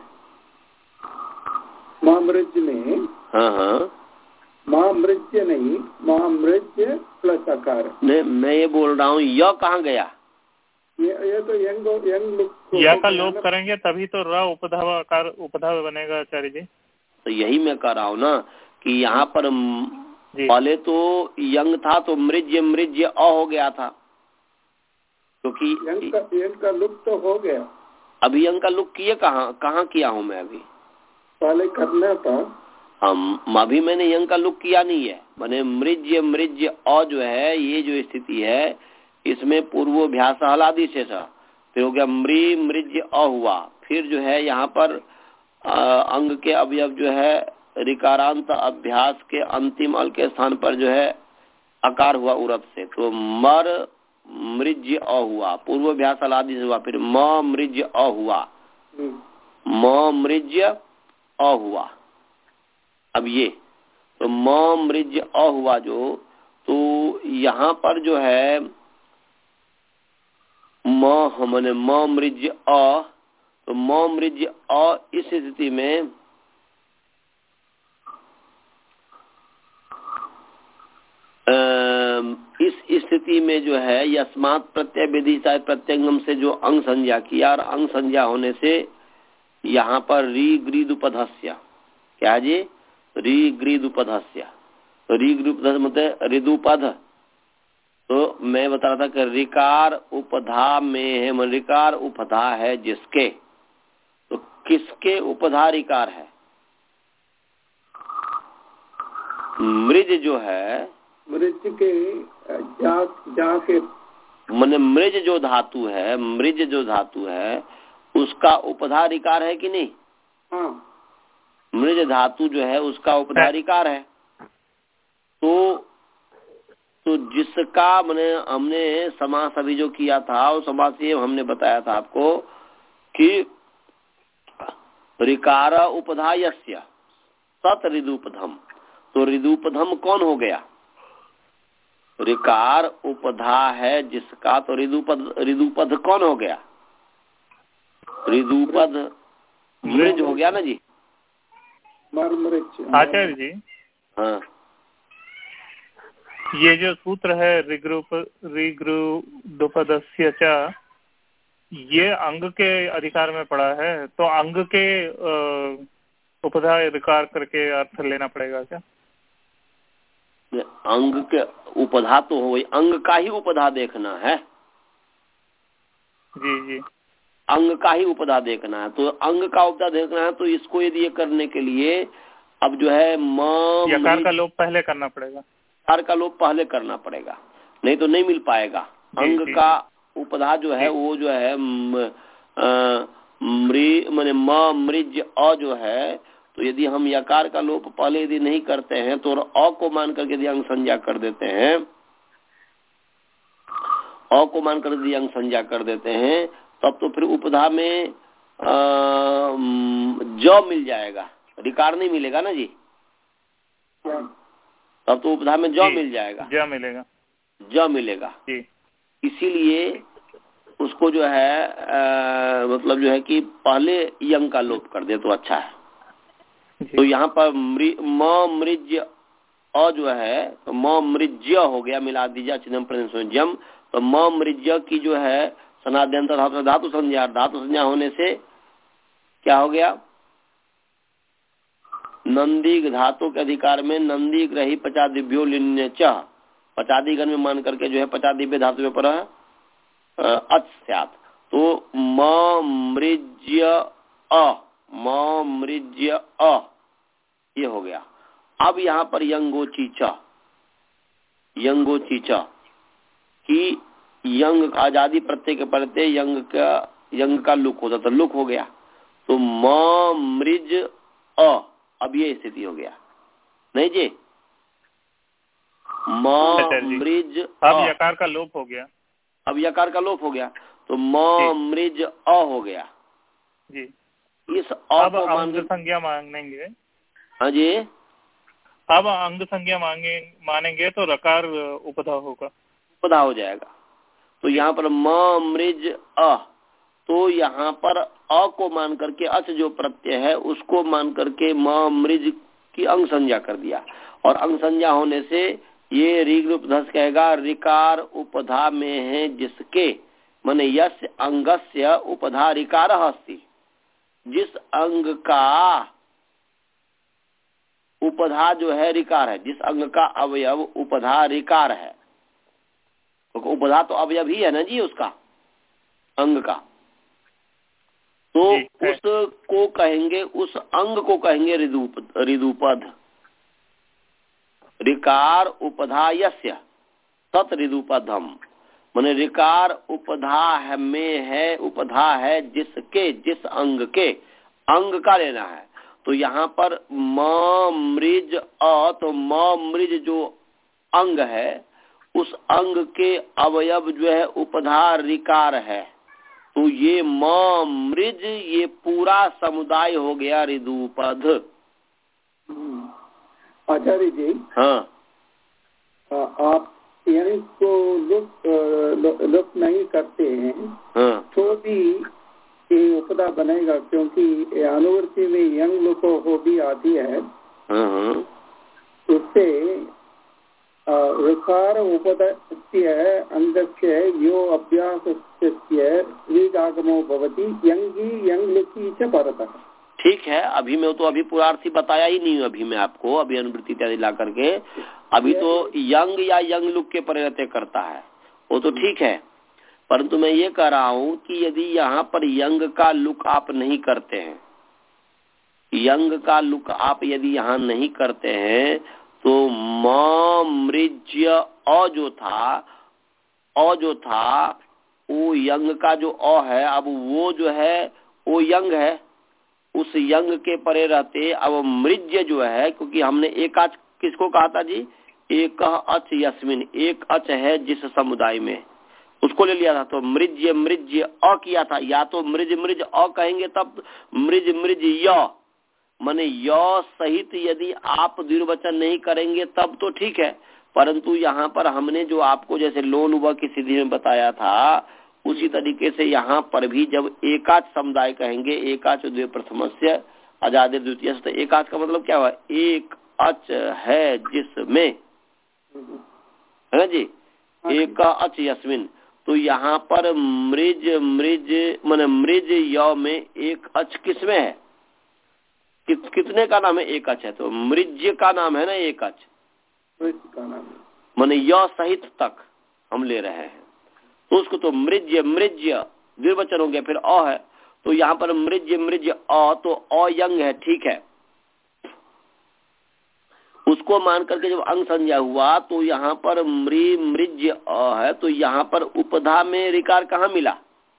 महामृज में हाँ हाँ महामृज्य नहीं, महामृज्य प्लस आकार। नहीं मैं ये बोल रहा हूँ य कहाँ गया? ये ये तो यंग यंग लुक या का लोप करेंगे तभी तो र उपधा आकार उपधा बनेगा आचार्य जी। तो यही मैं कह रहा हूँ ना कि यहाँ पर पहले तो यंग था तो मृज्य मृज्य अ हो गया था, क्योंकि यंग का, यंग का लुक तो हो गया। अभी अंग का लुक किए कहाँ कहाँ किया हूँ मैं अभी? पहले करना था। हम अभी मैंने यंग का लुक किया नहीं है। मैंने मृज्य मृज्य अ जो है, ये जो स्थिति है इसमें पूर्वोभ्यास हलादि से था, फिर हो गया मृ मृज्य अ हुआ, फिर जो है यहाँ पर आ, अंग के अवयव जो है ऋकारांत अभ्यास के अंतिम अल के स्थान पर जो है आकार हुआ उरप से, तो मर मृज्य अ हुआ, पूर्वोभ्यास हलादि से हुआ, फिर म मृज्य अ हुआ, म मृज्य अ हुआ। अब ये तो म मृज्य अ हुआ जो, तो यहाँ पर जो है म हमने म मृज्य अ, तो म मृज्य अ इस स्थिति में इस स्थिति में जो है यस्मात् प्रत्यय विधि चाहे प्रत्यंगम से जो अंग संज्ञा किया, और अंग संज्ञा होने से यहाँ पर री ग्रीदुपधस्य, क्या जी, री ग्रीदुपधस्य, तो री ग्रीदुपध मतलब ऋदुपध, तो मैं बता रहा था कि रिकार उपधा में है, रिकार उपधा है जिसके, तो किसके उपधा रिकार है? मृज जो है, मृज के जा, जा के मैंने मृज जो धातु है, मृज जो धातु है उसका उपधा रिकार है कि नहीं? हाँ। मृज धातु जो है उसका उपधा रिकार है, तो तो जिसका मैंने हमने समास अभी जो किया था वो समास ये हमने बताया था आपको कि रिकार उपधा यस्य सत ऋदुपधम, तो ऋदुपधम कौन हो गया? रिकार उपधा है जिसका, तो ऋदुपद ऋदुपद कौन हो गया? ऋदुपद मृज हो गया ना जी। आचार्य जी, हाँ, ये जो सूत्र है ऋग्रूप ऋग्रुपदस्य च, ये अंग के अधिकार में पड़ा है, तो अंग के उपधा रिकार करके अर्थ लेना पड़ेगा क्या? अंग के उपधा तो हो, अंग का ही उपधा देखना है। जी जी, अंग का ही उपधा देखना है, तो अंग का उपधा देखना है, तो इसको यदि ये करने के लिए अब जो है म यकार का लोप पहले करना पड़ेगा, यकार का लोप पहले करना पड़ेगा, नहीं तो नहीं मिल पाएगा। अंग जी, का उपधा जो है वो जो है मृ माने म मृज अ जो है, तो यदि हम यकार का लोप पहले यदि नहीं करते हैं तो अ को मान करके यदि अंग संज्ञा कर देते हैं, अ को मान कर यदि अंग संज्ञा कर देते हैं, तब तो फिर उपधा में ज मिल जाएगा, रिकार नहीं मिलेगा ना जी, तब तो उपधा में ज मिल जाएगा, ज मिलेगा, ज मिलेगा। इसीलिए उसको जो है आ, मतलब जो है कि पहले यंग का लोप कर दे तो अच्छा है। तो यहाँ पर म मृज्य अ जो है, तो म मृज्य हो गया, मिला दीजिए चिन्ह जम, तो म मृज्य की जो है सनाद्यंत धातु धातु संज्ञा, धातु संज्ञा होने से क्या हो गया? नंदी धातु के अधिकार में नंदी ग्रही पचादिभ्यो लिन्य च, पचादिगण में मान करके जो है पचादिभ्य धातु में पर अत्स्यात्, तो म मृज्य अ, म मृज्य अ ये हो गया। अब यहाँ पर यंगोची च, यंगोची च कि यंग आजादी प्रत्यय के प्रत्यय यंग का यंग का लुक होता था, लुक हो गया, तो म मृज अ, अब ये स्थिति हो गया नहीं जी, म मृज अब यकार का लोप हो गया, अब यकार का लोप हो गया, तो म मृज अ हो गया जी। इस अ अब को अंग संज्ञा मांगेंगे, हाँ जी, अब अंग संज्ञा मांगे मानेंगे तो रकार उपधा होगा, उपधा हो जाएगा। तो यहाँ पर म मृज अ, तो यहाँ पर अ को मान करके अच जो प्रत्यय है उसको मान करके म मृज की अंग संज्ञा कर दिया, और अंग संज्ञा होने से ये ऋग रूप धस कहेगा रिकार उपधा में है जिसके, माने यस अंगस्य उपधा रिकार अस्ति, जिस अंग का उपधा जो है रिकार है, जिस अंग का अवयव उपधा रिकार है, तो उपधा तो अवयव ही है ना जी उसका, अंग का, तो उसको कहेंगे, उस अंग को कहेंगे ऋदूप ऋदुपद। ऋकार उपधा यस्य तत् ऋदुपदम, माने ऋकार उपधा है में है, उपधा है जिसके, जिस अंग के, अंग का लेना है। तो यहाँ पर म मृज अ, तो म मृज जो अंग है उस अंग के अवयव जो है उपधा ऋकार है। तो ये म मृज ये पूरा समुदाय हो गया ऋदुपद। आचार्य जी, हाँ, आप यानी इसको लुप्त लुप्त नहीं करते हैं, हाँ, तो भी ये उपदा बनेगा, क्योंकि अनुवृत्ति में यंग लुको हो भी आती है। हाँ, हाँ। उससे ऋकार उपदस्य अंगस्य यो अभ्यासस्य ऋगागमो भवति यंगी यंग लुकी च परतः। ठीक है, अभी मैं तो अभी पूर्णार्थी बताया ही नहीं अभी मैं आपको, अभी अनुवृत्ति इत्यादि ला करके अभी तो यंग या यंग लुक के परिणत करता है, वो तो ठीक है। परंतु मैं ये कह रहा हूँ कि यदि यहाँ पर यंग का लुक आप नहीं करते हैं, यंग का लुक आप यदि यहाँ नहीं करते हैं, तो म मृज्य अ जो था, अ जो था वो यंग का जो अ है, अब वो जो है वो यंग है, उस यंग के परे रहते अब मृज्य जो है, क्योंकि हमने एक अच किसको कहा था जी, एक अच यस्मिन, एक अच है जिस समुदाय में, उसको ले लिया था। तो मृज्य मृज्य अ किया था, या तो मृज मृज अ कहेंगे तब मृज मृज य, माने य सहित यदि आप द्विवचन नहीं करेंगे तब तो ठीक है। परंतु यहाँ पर हमने जो आपको जैसे लोन व की सिद्धि में बताया था, उसी तरीके से यहाँ पर भी जब एकाच समुदाय कहेंगे, एकाच द्वे प्रथमस्य अजादि द्वितीय, तो एकाच का मतलब क्या हुआ, एक अच है जिसमें, है ना जी, एक अच यस्मिन। तो यहाँ पर मृज मृज माने मृज य में एक अच किसमें है, कित, कितने का नाम है, एक अच है, तो मृज्य का नाम है ना एक अच, माने य सहित तक हम ले रहे हैं, तो उसको तो मृज्य मृज्य द्विवचन हो गया, फिर अ है, तो यहाँ पर मृज्य मृज्य अ, तो अ यंग है, ठीक है। उसको मान करके जब अंग संज्ञा हुआ तो यहाँ पर मृ मृज्य अ है, तो यहाँ पर उपधा में ऋकार कहाँ मिला,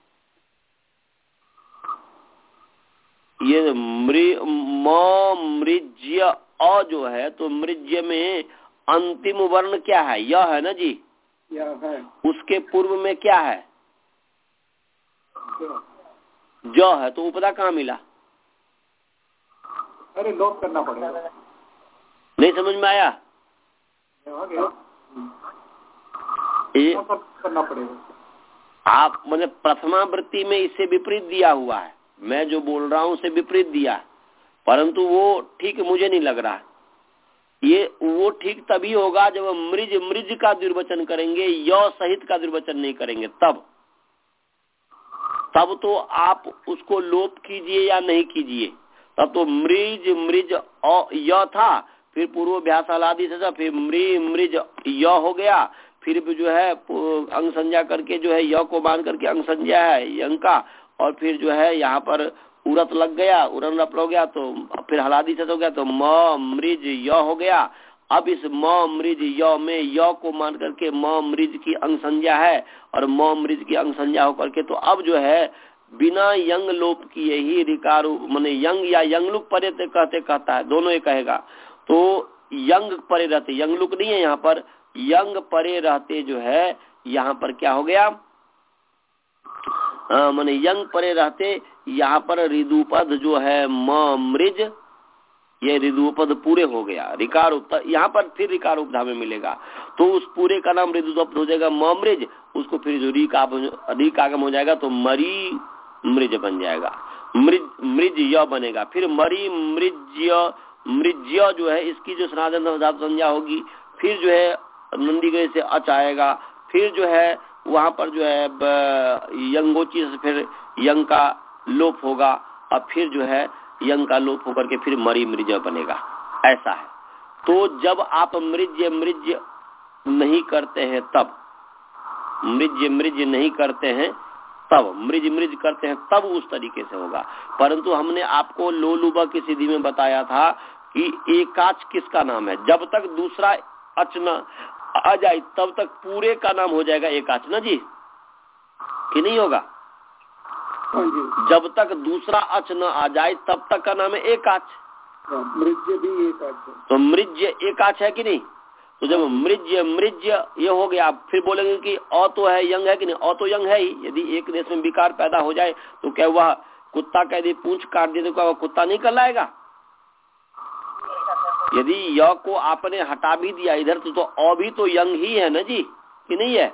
ये मृ म मृज्य अ जो है, तो मृज्य में अंतिम वर्ण क्या है, यह है ना जी, यह है। उसके पूर्व में क्या है, ज है, तो उपधा कहाँ मिला, अरे लोप करना पड़ेगा, नहीं समझ में आया, ये करना पड़ेगा। आप मतलब प्रथमावृत्ति में इससे विपरीत दिया हुआ है, मैं जो बोल रहा हूँ उससे विपरीत दिया, परंतु वो ठीक मुझे नहीं लग रहा। ये वो ठीक तभी होगा जब मृज मृज का द्विवचन करेंगे, य सहित का द्विवचन नहीं करेंगे, तब तब तो आप उसको लोप कीजिए या नहीं कीजिए, तब तो मृज मृज य था, फिर पूर्वाभ्यास आदि से फिर मृ मृज य हो गया, फिर भी जो है अंग संज्ञा करके जो है य को मान करके अंग संज्ञा है यंग का, और फिर जो है यहाँ पर उरत लग गया, उरन रप हो गया, तो फिर हलादी से हो गया, तो म मृज य हो गया। अब इस म मृज य में य को मान करके म मृज की अंग संज्ञा है, और म मृज की अंग संज्ञा होकर के तो अब जो है बिना यंग लोप किए ही ऋकार माने यंग या यंगलुक परे कहते कहता है, दोनों ही कहेगा। तो यंग परे रहते, यंगलुक नहीं है यहाँ पर, यंग परे रहते जो है यहाँ पर क्या हो गया, माने यंग परे रहते यहाँ पर ऋदुपद जो है म मृज, ये ऋदुपद पूरे हो गया, ऋकार उपता यहाँ पर फिर ऋकार उपधा में मिलेगा, तो उस पूरे का नाम ऋदुपद हो जाएगा म मृज, उसको फिर जो ऋक आगम हो जाएगा तो मरी मृज बन जाएगा, मृज मृज य बनेगा, फिर मरी मृज्य मृज्य जो है इसकी जो सनातन धातु संज्ञा होगी, फिर जो है नंदीगढ़ से अच आएगा, फिर जो है वहां पर जो है यंगोची से फिर यंग का लोप होगा, और फिर जो है यंग का लोप होकर के फिर मरी मृज बनेगा, ऐसा है। तो जब आप मृज्य मृज्य नहीं करते हैं, तब मृज्य मृज्य नहीं करते हैं तब मृज मृज करते हैं तब उस तरीके से होगा। परंतु हमने आपको लोलुबा की सिद्धि में बताया था कि एकाच किसका नाम है, जब तक दूसरा अच न आ जाए तब तक पूरे का नाम हो जाएगा एकाच ना जी, कि नहीं होगा? जब तक दूसरा अच न आ जाए तब तक का नाम है एकाच। मृज्य भी एकाच है, तो मृज्य एकाच है कि नहीं? तो जब मृज्य मृज्य ये हो गया, फिर बोलेंगे कि अ तो है यंग है कि नहीं? अ तो यंग है ही। यदि एक देश में विकार पैदा हो जाए तो क्या वह कुत्ता का यदि पूंछ काट दिए तो क्या वह कुत्ता नहीं कहलाएगा? यदि य को आपने हटा भी दिया इधर तो, तो अ भी तो यंग ही है ना जी, कि नहीं है?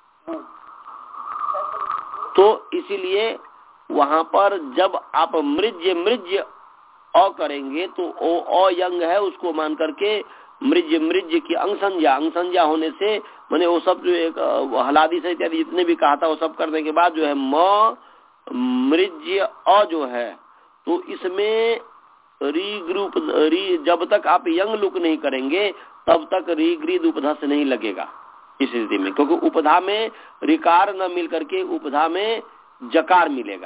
तो इसीलिए वहां पर जब आप मृज्य मृज्य अ करेंगे तो ओ अ यंग है, उसको मान करके मृज्य मृज्य की अंग संज्ञा अंग संज्ञा होने से मैंने वो सब जो एक हलादी से इत्यादि जितने भी कहा था वो सब करने के बाद जो है म मृज्य अ जो है, तो इसमें री ग्रुप री जब तक आप यंग लुक नहीं करेंगे तब तक री ग्रीद उपधा से नहीं लगेगा इस स्थिति में, क्योंकि उपधा में रिकार न मिल करके उपधा में जकार मिलेगा।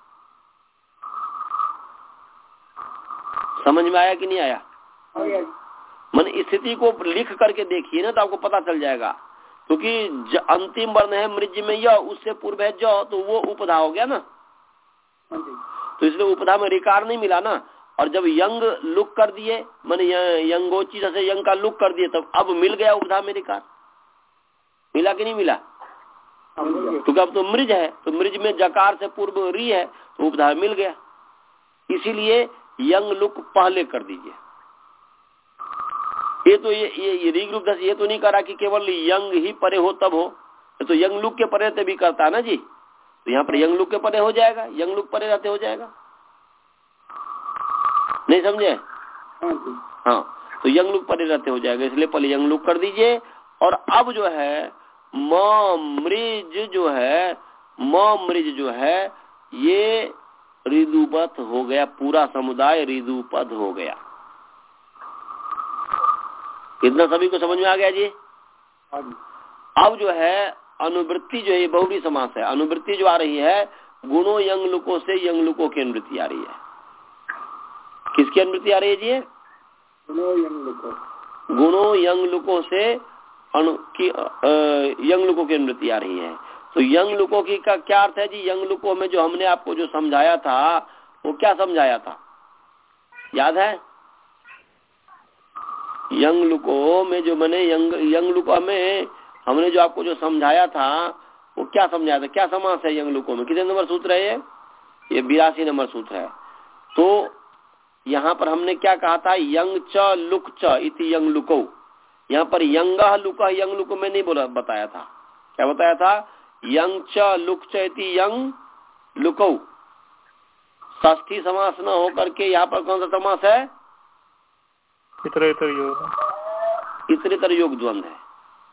समझ में आया कि नहीं आया? मन स्थिति को लिख करके देखिए ना तो आपको पता चल जाएगा, क्योंकि अंतिम वर्ण है मृज्य में य, उससे पूर्व है ज, तो वो उपधा हो गया ना, तो इसलिए उपधा में रिकार नहीं मिला ना। और जब यंग लुक कर दिए मैंने यंगोची जैसे यंग का लुक कर दिए तब अब मिल गया उपधा में रिकार, मिला कि नहीं मिला? क्योंकि अब तो मृज है, तो मृज में जकार से पूर्व री है तो उपधा मिल गया, इसीलिए यंग लुक पहले कर दीजिए। ये तो ये ये री ग्रुप दस ये तो नहीं करा कि केवल यंग ही परे हो तब हो, तो यंग लुक के परे रहते भी करता है ना जी, तो यहाँ पर यंग लुक के परे हो जाएगा, यंग लुक परे रहते हो जाएगा। नहीं समझे? हाँ, तो यंग लुक परे रहते हो जाएगा, इसलिए पहले यंग लुक कर दीजिए। और अब जो है म मृज जो है म मृज जो है ये ऋदुपथ हो गया, पूरा समुदाय ऋदुपद हो गया। इतना सभी को समझ में आ गया जी? अब जो है अनुवृत्ति जो है बहुवी समास है, अनुवृत्ति जो आ रही है गुणों यंग लुकों से यंग लुकों की अनुवृत्ति आ रही है। किसकी अनुवृत्ति आ रही है जी? गुणों यंग लुकों गुणों यंग लुकों से अनु की यंग लुकों की अनुवृत्ति आ रही है। तो यंग लुकों की का क्या अर्थ है जी? यंग लुकों में जो हमने आपको जो समझाया था वो क्या समझाया था, याद है? यंग लुकों में जो मैंने यंग यंग लुकों में हमने जो आपको जो समझाया था वो क्या समझाया था? क्या समास है यंग लुकों में? कितने नंबर सूत्र है ये? ये बिरासी नंबर सूत्र है। तो यहाँ पर हमने क्या कहा था? यंग च लुक च इति यंग लुको। यहाँ पर यंग लुक यंग लुको में नहीं बोला बताया था, क्या बताया था? यंग च लुक च इति यंग लुको। षष्ठी समास न होकर के यहाँ पर कौन सा समास है? इतरेतर योग इतरेतर योग द्वंद्व है।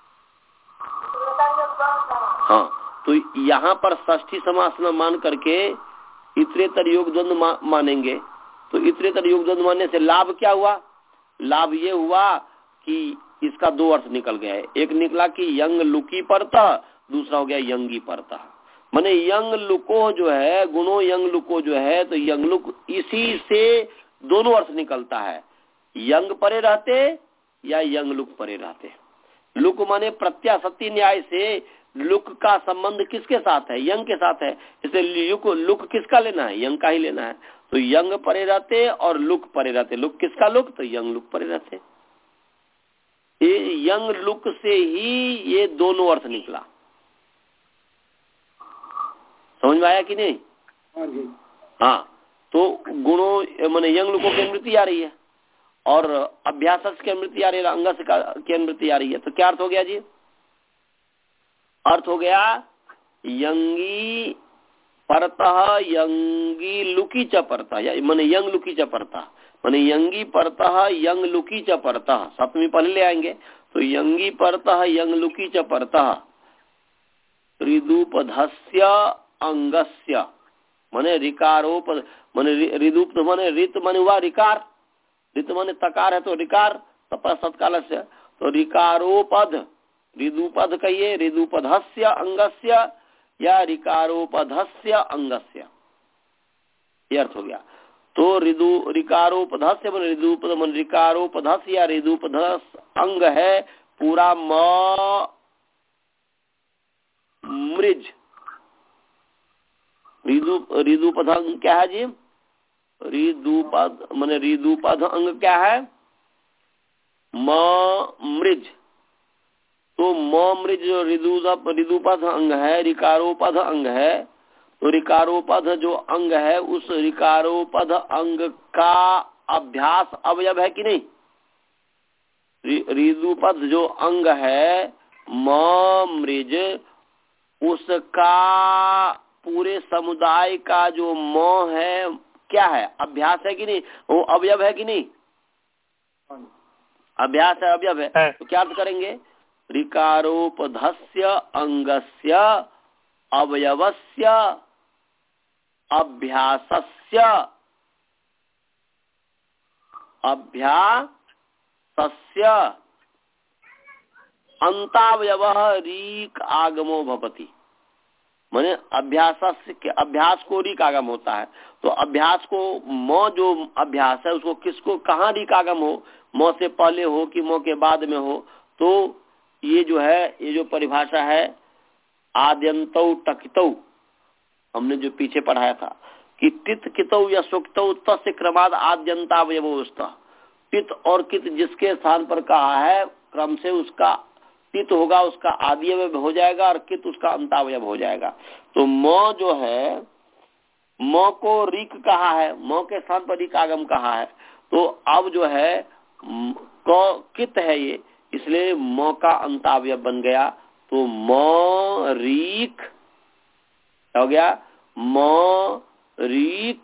हाँ, तो यहाँ पर षष्ठी समास न मान करके इतरेतर योग द्वंद्व मा, मानेंगे। तो इतरेतर योग द्वंद्व मानने से लाभ क्या हुआ? लाभ ये हुआ कि इसका दो अर्थ निकल गया है। एक निकला कि यंग लुकी परता, दूसरा हो गया यंगी परता। माने यंग लुको जो है गुणों यंग लुको जो है, तो यंग लुक इसी से दोनों अर्थ निकलता है, यंग परे रहते या यंग लुक परे रहते। लुक माने प्रत्याशक्ति न्याय से लुक का संबंध किसके साथ है? यंग के साथ है, इसलिए लुक लुक किसका लेना है? यंग का ही लेना है। तो यंग परे रहते और लुक परे रहते। लुक किसका लुक? तो यंग लुक परे रहते। ये यंग लुक से ही ये दोनों अर्थ निकला। समझ में आया कि नहीं? हाँ जी। हाँ, तो गुणों माने यंग लुकों की अनुवृत्ति आ रही है और अभ्यास की अनुवृत्ति आ रही है, अंगस की अनुवृत्ति आ रही है। तो क्या अर्थ हो गया जी? अर्थ हो गया यंगी परतः यंगी लुकी च परतः, या माने यंग लुकी च परतः, माने यंगी परतः यंग लुकी च परतः। सप्तमी पहले ले आएंगे। तो यंगी परतः यंग लुकी च परतः ऋदुपधस्य अंगस्य, माने रिकारोपद माने ऋदुप माने रित माने हुआ रिकार, रित माने तकार है तो रिकार तपा सत्काल से, तो रिकारोपद ऋदुपद कहिए ऋदुपधस्य अंगस्य या ऋकारोपधस्य अंगस्य, ये अर्थ हो गया। तो ऋदु ऋकारोपधस्य मन ऋदुपध मन ऋकारोपधस्य या ऋदुपधस अंग है पूरा म मृज। ऋदु ऋदुपध अंग क्या है जी? ऋदुपद मन ऋदुपध अंग क्या है? म मृज। तो म मृज जो ऋदुपध अंग है, ऋकारोपध अंग है, तो ऋकारोपध जो अंग है उस ऋकारोपध अंग का अभ्यास अवयव है कि नहीं? ऋदुपध जो अंग है म मृज, उसका पूरे समुदाय का जो म है क्या है? अभ्यास है कि नहीं? वो अवयव है कि नहीं? अभ्यास है, अवयव है, है। तो क्या अर्थ करेंगे? ऋकारोपधस्य अंगस्य अवयवस्य अभ्यासस्य अभ्यासस्य अंतावयवः रीक आगमो भवति। माने अभ्यास के अभ्यास को रीक आगम होता है। तो अभ्यास को म जो अभ्यास है उसको किसको कहाँ रीक आगम हो? म से पहले हो कि म के बाद में हो? तो ये जो है, ये जो परिभाषा है आद्यंतौ टकितौ, हमने जो पीछे पढ़ाया था कि तित कितौ या सुक्तौ तस्य क्रमाद आद्यंतावयवोस्तः। तित और कित जिसके स्थान पर कहा है क्रम से उसका तित होगा उसका आदि अवयव हो जाएगा और कित उसका अंतावयव हो जाएगा। तो म जो है, म को ऋक कहा है, म के स्थान पर ऋक आगम कहा है। तो अब जो है क कित है ये, इसलिए म का अंतावयव बन गया। तो म ऋक हो गया, म ऋक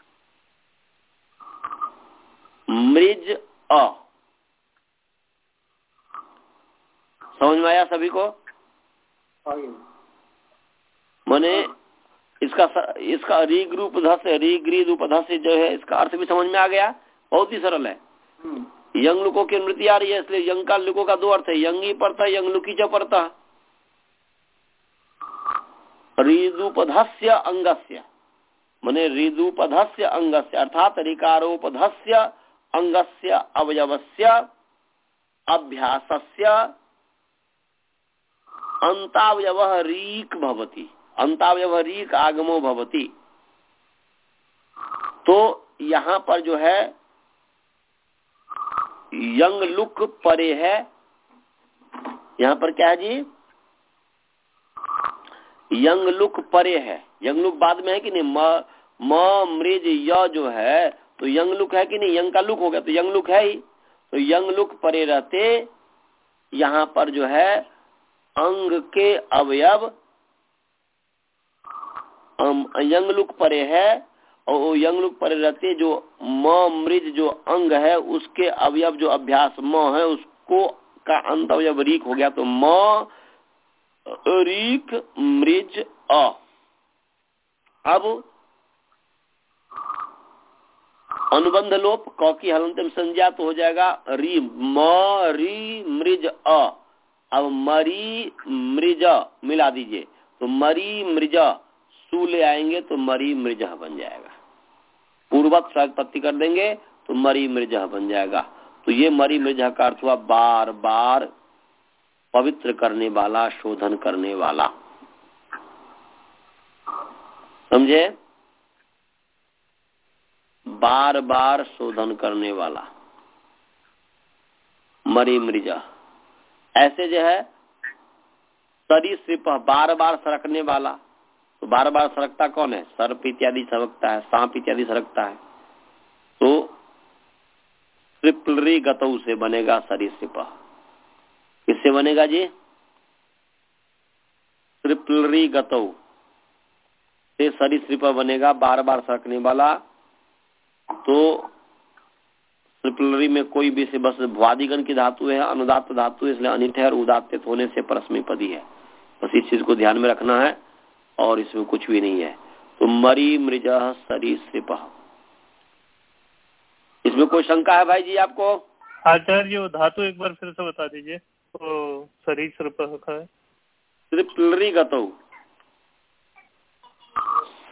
मृज अ। समझ में आया सभी को? माने इसका इसका ऋग रूप धस ऋग ऋग रूप धस जो है इसका अर्थ भी समझ में आ गया। बहुत ही सरल है। यंग लुको की अनुमति आ रही है, इसलिए यंग का लुको का दो अर्थ है, यंगी पड़ता यंग लुकी च पड़ता। ऋदुपधस्य अंगस्य माने ऋदुपधस्य अंगस्य अर्थात ऋकारोपधस्य अंगस्य अवयवस्य अभ्यासस्य अंतावयवः रीक भवति। अंतावयवः रीक आगमो भवति। तो यहाँ पर जो है यंग लुक परे है। यहाँ पर क्या है जी? यंग लुक परे है। यंग लुक बाद में है कि नहीं? म म मृज य जो है तो यंग लुक है कि नहीं? यंग का लुक हो गया तो यंग लुक है ही। तो यंग लुक परे रहते यहाँ पर जो है अंग के अवयव यंग लुक परे है, और वो यंग लुक परे रहते जो म मृज जो अंग है उसके अवयव जो अभ्यास म है उसको का अंत अवयव रीक हो गया। तो म रीक मृज अ। अब अनुबंध लोप क की हलंतम संज्ञा तो हो जाएगा री म री मृज अ। अब मरी मृज मिला दीजिए तो मरी मृज सु ले आएंगे तो मरी मृज बन जाएगा। पूर्ववत प्रागपत्ति कर देंगे तो मरी मृज बन जाएगा। तो ये मरी मृज का अर्थ हुआ बार बार पवित्र करने वाला, शोधन करने वाला। समझे? बार बार शोधन करने वाला मरी मृजा। ऐसे जो है सरीसृप बार बार सरकने वाला। तो बार बार सरकता कौन है? सर्प इत्यादि सरकता है, सांप इत्यादि सरकता है। तो त्रिप्लरी गतौ से बनेगा सरीसृप। किससे बनेगा जी? त्रिप्लरी गतौ से सरीसृप बनेगा, बार बार सरकने वाला। तो त्रिप्लरी में कोई भी से बस भ्वादिगण की धातु है, अनुदात्त धातु, इसलिए अनिट है और उदात्त होने से परस्मैपदी है। बस इस चीज को ध्यान में रखना है और इसमें कुछ भी नहीं है। तो मरी मृजा सरीसृप। इसमें कोई शंका है भाई जी आपको? आचार्य वो धातु एक बार फिर से बता दीजिए। तो सरीसृप है त्रिप्लरी गतौ।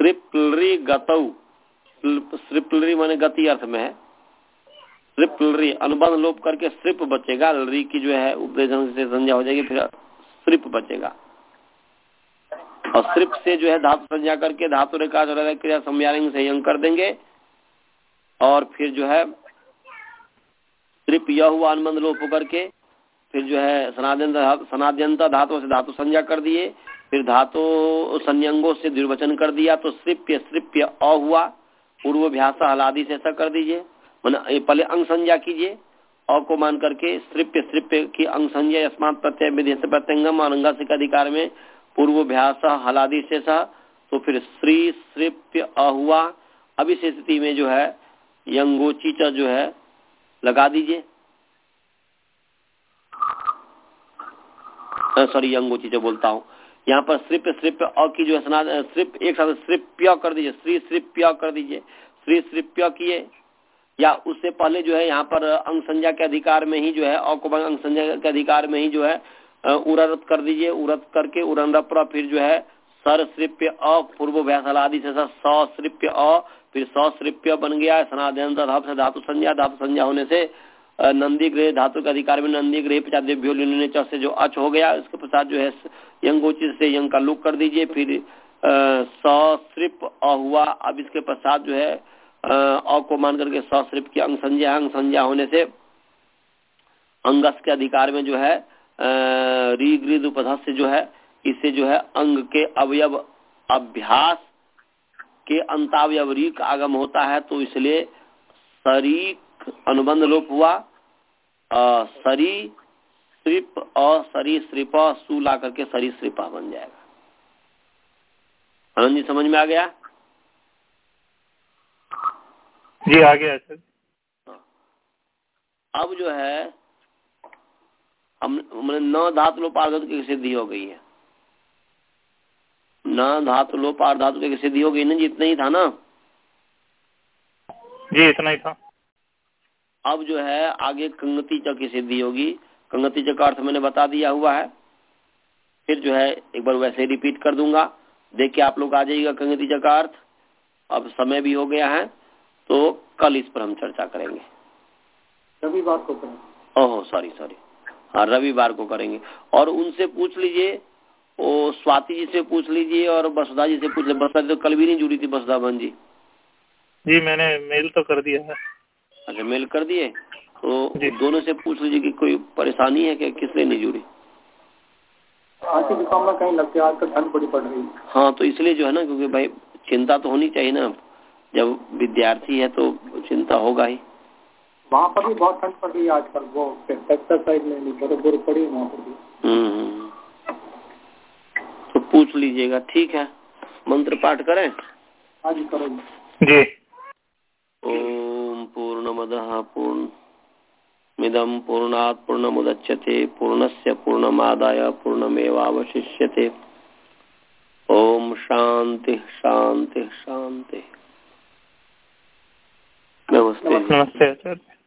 सृप्लरी गतौ, सृप्लरी माने गति अर्थ में है, सृप्लरी अनुबंध लोप करके सृप बचेगा, लरी की जो है उपदेशन से संज्ञा हो जाएगी, फिर सृप बचेगा। और सृप से जो है धातु संज्ञा करके धातु रेखा क्रिया समयालिंग से यंग कर देंगे, और फिर जो है सृप यह हुआ अनुबंध लोप होकर के फिर जो है सनाद्यंत सनाद्यंत धातु से धातु संज्ञा कर दिए, फिर धातु संयंगों से द्विवचन कर दिया, तो सृप्य सृप्य अ हुआ, पूर्वभ्यास हलादि से ऐसा कर दीजिए, माने पहले अंग संज्ञा कीजिए, अ को मान करके सृप्य सृप्य की अंग संज्ञा अस्मात् प्रत्यय विधि से प्रत्यंगम अनंगासिक अधिकार में पूर्वभ्यास हलादि से सा, तो फिर श्री सृप्य अ हुआ। अब इस स्थिति में जो है यंगोची च जो है लगा दीजिए, सॉरी यंगोची च बोलता हूँ, यहाँ पर सृप सृप्य अ की जो है सना सृप एक साथ सृप्य कर दीजिए, श्री सृप्य कर दीजिए, श्री सृप्य किए, या उससे पहले जो है यहाँ पर अंग संज्ञा के अधिकार में ही जो है अ को अंग संज्ञा के अधिकार में ही जो है उरत कर दीजिए, उरत करके उरंद्र फिर जो है सर सृप्य अ पूर्वभ्यास आदि से स सृप्य अ, फिर स सृप्य बन गया, सनाद्यंत धातु से धातु संज्ञा, धातु संज्ञा होने से नंदी ग्रह धातु के अधिकार में नंदी ग्रह पचास से जो अच हो गया, इसके पश्चात जो है यंगोचित से यंग का लुक कर दीजिए, फिर सृप अ हुआ। अब इसके पश्चात जो है अ को मान करके सृप की अंग संज्ञा, अंग संज्ञा होने से अंगस के अधिकार में जो है री गृद उपधा से जो है इससे जो है अंग के अवयव अभ्यास के अंतावयव री का आगम होता है, तो इसलिए सरीक अनुबंध लोप हुआ, सरी सृप और सरी सृप सु ला करके सरी सृपा बन जाएगा। आनंद जी समझ में आ गया? जी आ गया सर। अब जो है हम न धातु लोप आर्धातु की सिद्धि हो गई है, न धातु लोप आर्धातु की सिद्धि हो गई ना जी, इतना ही था ना? जी इतना ही था। अब जो है आगे कंगति च की सिद्धि होगी। कंगति च का अर्थ मैंने बता दिया हुआ है, फिर जो है एक बार वैसे ही रिपीट कर दूंगा, देख के आप लोग आ जाइएगा कंगति च का अर्थ। अब समय भी हो गया है, तो कल इस पर हम चर्चा करेंगे, रविवार को करेंगे। ओहो सॉरी सॉरी हाँ रविवार को करेंगे। और उनसे पूछ लीजिए, वो स्वाति जी से पूछ लीजिए और वसुधा जी से पूछ लीजिए। वसुधा जी तो कल भी नहीं जुड़ी थी, वसुधा बहन जी। जी मैंने मेल तो कर दिया है। अच्छा मेल कर दिए, तो दोनों से पूछ लीजिए कि कोई परेशानी है कि किस लिए नहीं जुड़ी। आज की दुकान में कहीं लग गया, आज तक ठंड बड़ी पड़ रही है। हाँ तो इसलिए जो है ना, क्योंकि भाई चिंता तो होनी चाहिए ना, जब विद्यार्थी है तो चिंता होगा ही। वहाँ पर भी बहुत ठंड पड़ रही है आजकल, वो टेक्सास साइड में बर्फ पड़ी वहाँ पर भी। हम्म तो पूछ लीजिएगा, ठीक है। मंत्र पाठ करें? हाँ जी करो जी। ओम पूर्णमदः पूर्णमिदं पूर्णात् पूर्णमुदच्यते पूर्णस्य पूर्णमादाय पूर्णमेवावशिष्यते। ओम शांति शांति शांति। नमस्ते। नमस्ते आचार्य।